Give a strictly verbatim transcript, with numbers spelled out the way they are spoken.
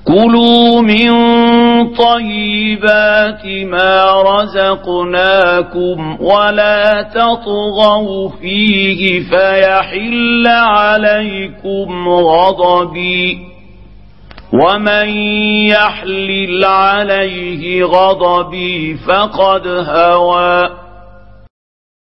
كلوا من طيبات ما رزقناكم ولا تطغوا فيه فيحل عليكم غضبي ومن يحلل عليه غضبي فقد هوى